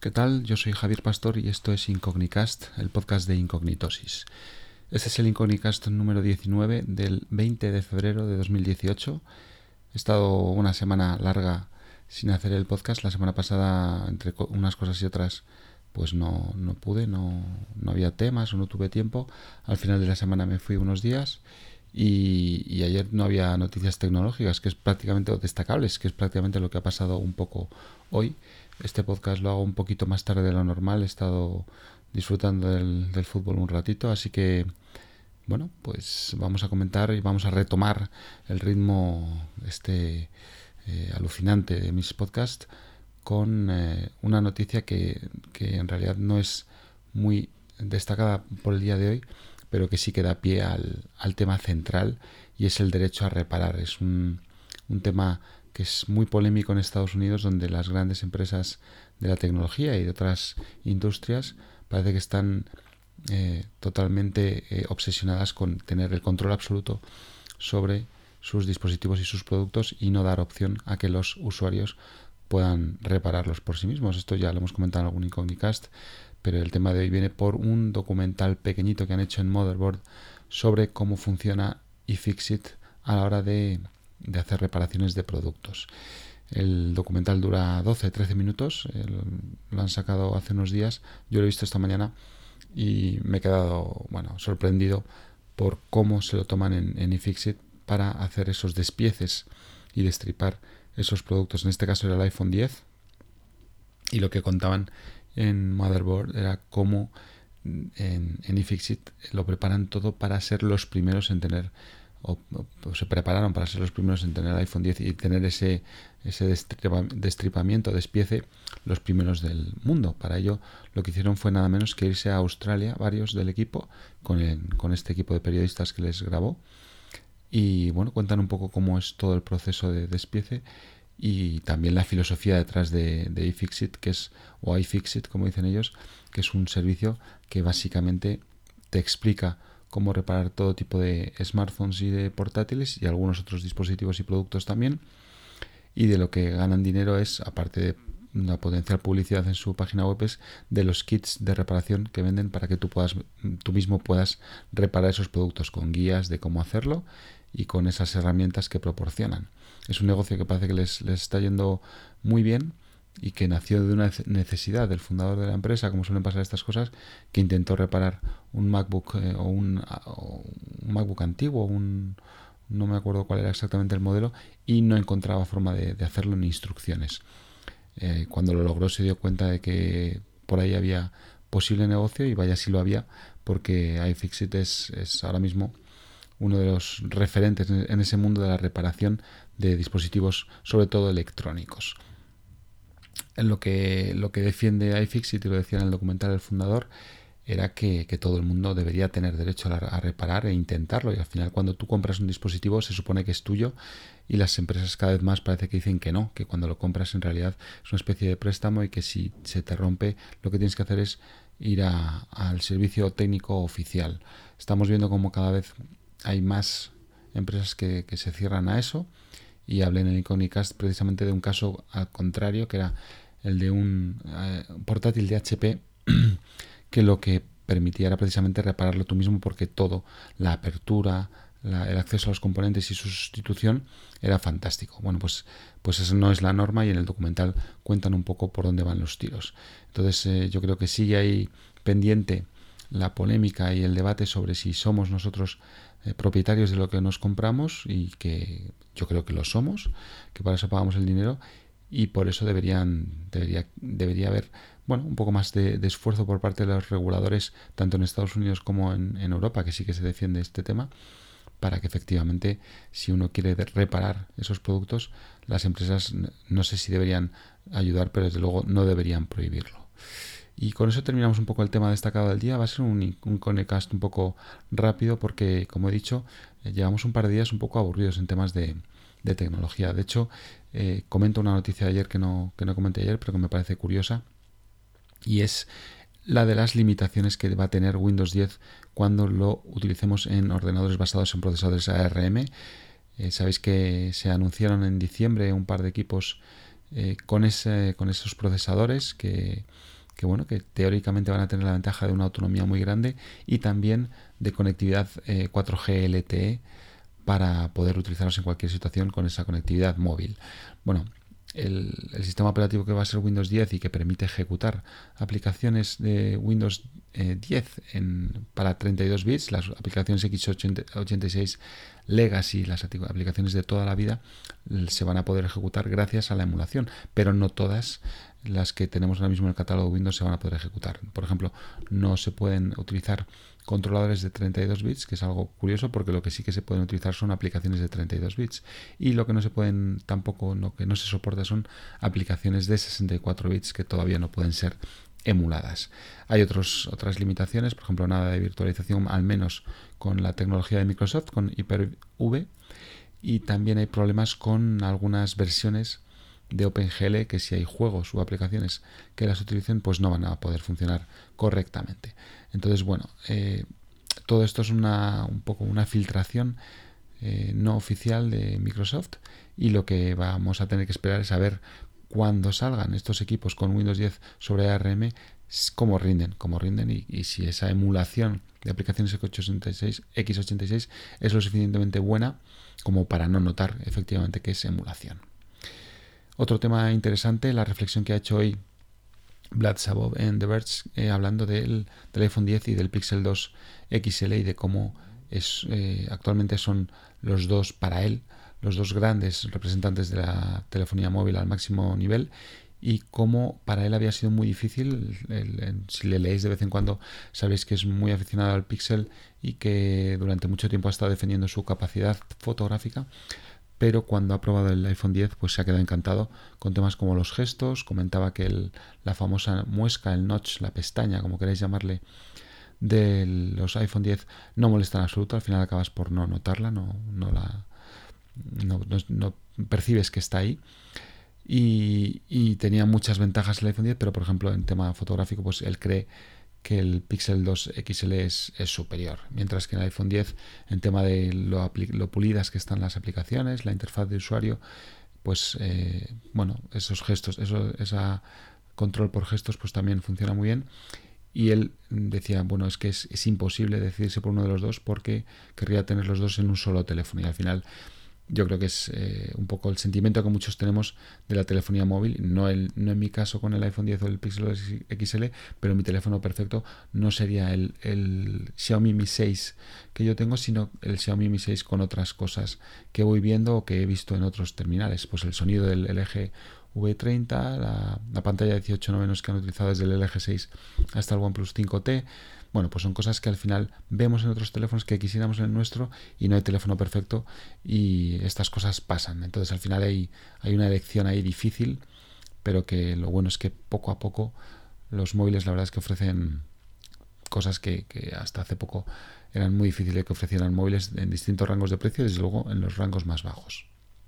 ¿Qué tal? Yo soy Javier Pastor y esto es Incognicast, el podcast de Incognitosis. Este es el Incognicast número 19 del 20 de febrero de 2018. He estado una semana larga sin hacer el podcast. La semana pasada, entre unas cosas y otras, pues no pude, no había temas o no tuve tiempo. Al final de la semana me fui unos días y ayer no había noticias tecnológicas, que es prácticamente, o destacables, que es prácticamente lo que ha pasado un poco hoy. Este podcast lo hago un poquito más tarde de lo normal. He estado disfrutando del fútbol un ratito, así que bueno, pues vamos a comentar y vamos a retomar el ritmo alucinante de mis podcasts con una noticia que en realidad no es muy destacada por el día de hoy, pero que sí que da pie al tema central, y es el derecho a reparar. Es un tema que es muy polémico en Estados Unidos, donde las grandes empresas de la tecnología y de otras industrias parece que están totalmente obsesionadas con tener el control absoluto sobre sus dispositivos y sus productos y no dar opción a que los usuarios puedan repararlos por sí mismos. Esto ya lo hemos comentado en algún Incognicast, pero el tema de hoy viene por un documental pequeñito que han hecho en Motherboard sobre cómo funciona iFixit a la hora de hacer reparaciones de productos. El documental dura 12-13 minutos, lo han sacado hace unos días, yo lo he visto esta mañana y me he quedado sorprendido por cómo se lo toman en iFixit para hacer esos despieces y destripar esos productos. En este caso era el iPhone X, y lo que contaban en Motherboard era cómo en iFixit lo preparan todo para ser los primeros en tener, o se prepararon para ser los primeros en tener el iPhone X y tener ese destripamiento, despiece, los primeros del mundo. Para ello lo que hicieron fue nada menos que irse a Australia, varios del equipo, con este equipo de periodistas que les grabó, y bueno, cuentan un poco cómo es todo el proceso de despiece y también la filosofía detrás de iFixit, o iFixit como dicen ellos, que es un servicio que básicamente te explica cómo reparar todo tipo de smartphones y de portátiles y algunos otros dispositivos y productos también, y de lo que ganan dinero es, aparte de la potencial publicidad en su página web, es de los kits de reparación que venden para que tú mismo puedas reparar esos productos, con guías de cómo hacerlo y con esas herramientas que proporcionan. Es un negocio que parece que les está yendo muy bien y que nació de una necesidad del fundador de la empresa, como suelen pasar estas cosas, que intentó reparar un MacBook o un MacBook antiguo, no me acuerdo cuál era exactamente el modelo, y no encontraba forma de hacerlo ni instrucciones. Cuando lo logró se dio cuenta de que por ahí había posible negocio, y vaya si lo había, porque iFixit es ahora mismo uno de los referentes en ese mundo de la reparación de dispositivos, sobre todo electrónicos. Lo que defiende iFixit, y lo decía en el documental el fundador, era que todo el mundo debería tener derecho a reparar e intentarlo, y al final cuando tú compras un dispositivo se supone que es tuyo, y las empresas cada vez más parece que dicen que no, que cuando lo compras en realidad es una especie de préstamo, y que si se te rompe lo que tienes que hacer es ir al servicio técnico oficial. Estamos viendo como cada vez hay más empresas que se cierran a eso, y hablé en el Incognicast precisamente de un caso al contrario, que era el de un portátil de HP que lo que permitía era precisamente repararlo tú mismo, porque todo, la apertura, el acceso a los componentes y su sustitución era fantástico. Bueno, pues eso no es la norma, y en el documental cuentan un poco por dónde van los tiros. Entonces yo creo que sigue ahí pendiente la polémica y el debate sobre si somos nosotros propietarios de lo que nos compramos, y que yo creo que lo somos, que para eso pagamos el dinero, y por eso debería haber un poco más de esfuerzo por parte de los reguladores, tanto en Estados Unidos como en Europa, que sí que se defiende este tema, para que efectivamente, si uno quiere reparar esos productos, las empresas no sé si deberían ayudar, pero desde luego no deberían prohibirlo. Y con eso terminamos un poco el tema destacado del día. Va a ser un Incognicast un poco rápido porque, como he dicho, llevamos un par de días un poco aburridos en temas de tecnología. De hecho, comento una noticia de ayer que no comenté ayer, pero que me parece curiosa, y es la de las limitaciones que va a tener Windows 10 cuando lo utilicemos en ordenadores basados en procesadores ARM. Sabéis que se anunciaron en diciembre un par de equipos con esos procesadores que teóricamente van a tener la ventaja de una autonomía muy grande y también de conectividad 4G LTE para poder utilizarlos en cualquier situación con esa conectividad móvil. Bueno, el sistema operativo que va a ser Windows 10 y que permite ejecutar aplicaciones de Windows 10 para 32 bits, las aplicaciones x86 Legacy, las aplicaciones de toda la vida, se van a poder ejecutar gracias a la emulación, pero no todas las que tenemos ahora mismo en el catálogo de Windows se van a poder ejecutar. Por ejemplo, no se pueden utilizar controladores de 32 bits, que es algo curioso porque lo que sí que se pueden utilizar son aplicaciones de 32 bits, y lo que no se pueden tampoco, lo que no se soporta son aplicaciones de 64 bits que todavía no pueden ser emuladas. Hay otras limitaciones, por ejemplo, nada de virtualización, al menos con la tecnología de Microsoft, con Hyper-V, y también hay problemas con algunas versiones de OpenGL que si hay juegos o aplicaciones que las utilicen, pues no van a poder funcionar correctamente. Entonces, bueno, todo esto es un poco una filtración no oficial de Microsoft, y lo que vamos a tener que esperar es a ver cuando salgan estos equipos con Windows 10 sobre ARM, cómo rinden y si esa emulación de aplicaciones x86 es lo suficientemente buena como para no notar efectivamente que es emulación. Otro tema interesante, la reflexión que ha hecho hoy Vlad Savov en The Verge, hablando del iPhone 10 y del Pixel 2 XL y de cómo actualmente son los dos, para él, los dos grandes representantes de la telefonía móvil al máximo nivel, y cómo para él había sido muy difícil. Si le leéis de vez en cuando sabréis que es muy aficionado al Pixel y que durante mucho tiempo ha estado defendiendo su capacidad fotográfica, pero cuando ha probado el iPhone 10 pues se ha quedado encantado con temas como los gestos. Comentaba que la famosa muesca, el notch, la pestaña, como queráis llamarle, de los iPhone 10 no molesta en absoluto. Al final acabas por no notarla, no percibes que está ahí. Y tenía muchas ventajas el iPhone 10, pero por ejemplo en tema fotográfico pues él cree que el Pixel 2 XL es superior, mientras que en el iPhone 10, en tema de lo pulidas que están las aplicaciones, la interfaz de usuario, pues esos gestos, esa control por gestos pues también funciona muy bien. Y él decía, bueno, es que es imposible decidirse por uno de los dos porque querría tener los dos en un solo teléfono, y al final yo creo que es un poco el sentimiento que muchos tenemos de la telefonía móvil, no en mi caso con el iPhone 10 o el Pixel XL, pero mi teléfono perfecto no sería el Xiaomi Mi 6 que yo tengo, sino el Xiaomi Mi 6 con otras cosas que voy viendo o que he visto en otros terminales. Pues el sonido del LG V30, la pantalla de 18:9 que han utilizado desde el LG 6 hasta el OnePlus 5T. Bueno, pues son cosas que al final vemos en otros teléfonos que quisiéramos en el nuestro, y no hay teléfono perfecto, y estas cosas pasan. Entonces al final hay una elección ahí difícil, pero que lo bueno es que poco a poco los móviles, la verdad es que ofrecen cosas que hasta hace poco eran muy difíciles que ofrecieran móviles en distintos rangos de precio, desde luego en los rangos más bajos.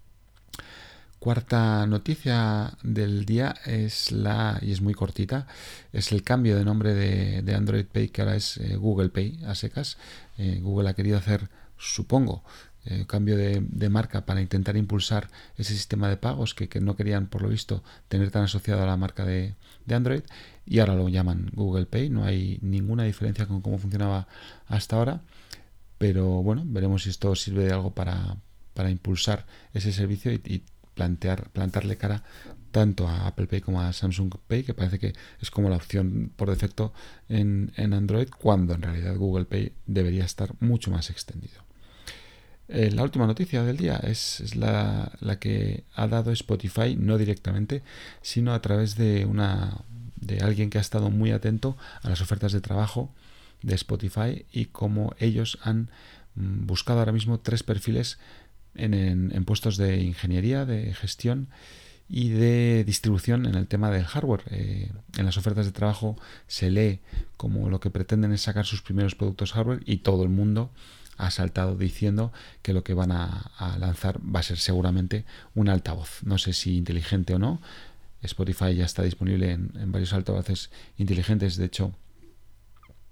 Cuarta noticia del día y es muy cortita, es el cambio de nombre de Android Pay, que ahora es Google Pay a secas. Google ha querido hacer, supongo, cambio de marca para intentar impulsar ese sistema de pagos que no querían, por lo visto, tener tan asociado a la marca de Android, y ahora lo llaman Google Pay. No hay ninguna diferencia con cómo funcionaba hasta ahora, pero bueno, veremos si esto sirve de algo para impulsar ese servicio y plantarle cara tanto a Apple Pay como a Samsung Pay, que parece que es como la opción por defecto en Android, cuando en realidad Google Pay debería estar mucho más extendido. La última noticia del día es la que ha dado Spotify, no directamente, sino a través de alguien que ha estado muy atento a las ofertas de trabajo de Spotify, y cómo ellos han buscado ahora mismo 3 perfiles en puestos de ingeniería, de gestión y de distribución en el tema del hardware. En las ofertas de trabajo se lee como lo que pretenden es sacar sus primeros productos hardware, y todo el mundo ha saltado diciendo que lo que van a lanzar va a ser seguramente un altavoz. No sé si inteligente o no. Spotify ya está disponible en varios altavoces inteligentes. De hecho,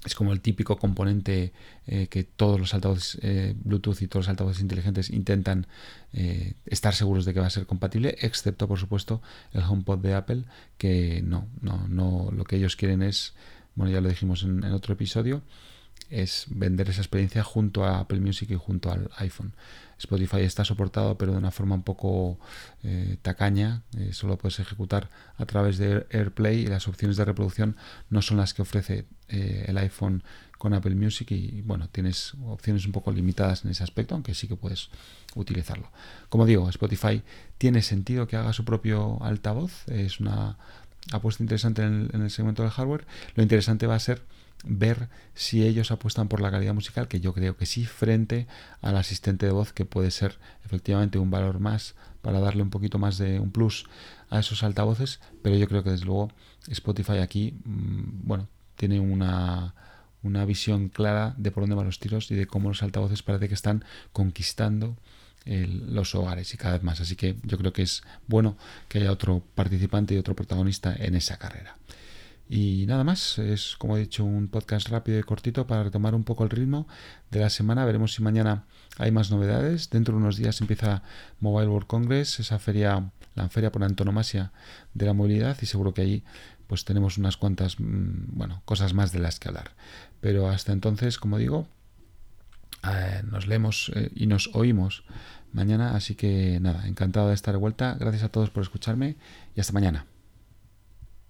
Es como el típico componente que todos los altavoces Bluetooth y todos los altavoces inteligentes intentan estar seguros de que va a ser compatible, excepto por supuesto el HomePod de Apple, que no, lo que ellos quieren es, bueno, ya lo dijimos en otro episodio, es vender esa experiencia junto a Apple Music y junto al iPhone. Spotify está soportado, pero de una forma un poco tacaña. Solo puedes ejecutar a través de AirPlay y las opciones de reproducción no son las que ofrece el iPhone con Apple Music, y bueno, tienes opciones un poco limitadas en ese aspecto, aunque sí que puedes utilizarlo. Como digo, Spotify tiene sentido que haga su propio altavoz, es una apuesta interesante en el segmento del hardware. Lo interesante va a ser ver si ellos apuestan por la calidad musical, que yo creo que sí, frente al asistente de voz, que puede ser efectivamente un valor más para darle un poquito más de un plus a esos altavoces, pero yo creo que desde luego Spotify aquí, bueno, tiene una visión clara de por dónde van los tiros y de cómo los altavoces parece que están conquistando los hogares y cada vez más. Así que yo creo que es bueno que haya otro participante y otro protagonista en esa carrera. Y nada más, es como he dicho un podcast rápido y cortito para retomar un poco el ritmo de la semana. Veremos si mañana hay más novedades. Dentro de unos días empieza Mobile World Congress, esa feria, la feria por antonomasia de la movilidad, y seguro que allí pues tenemos unas cuantas cosas más de las que hablar. Pero hasta entonces, como digo, nos leemos y nos oímos mañana, así que nada, encantado de estar de vuelta. Gracias a todos por escucharme y hasta mañana.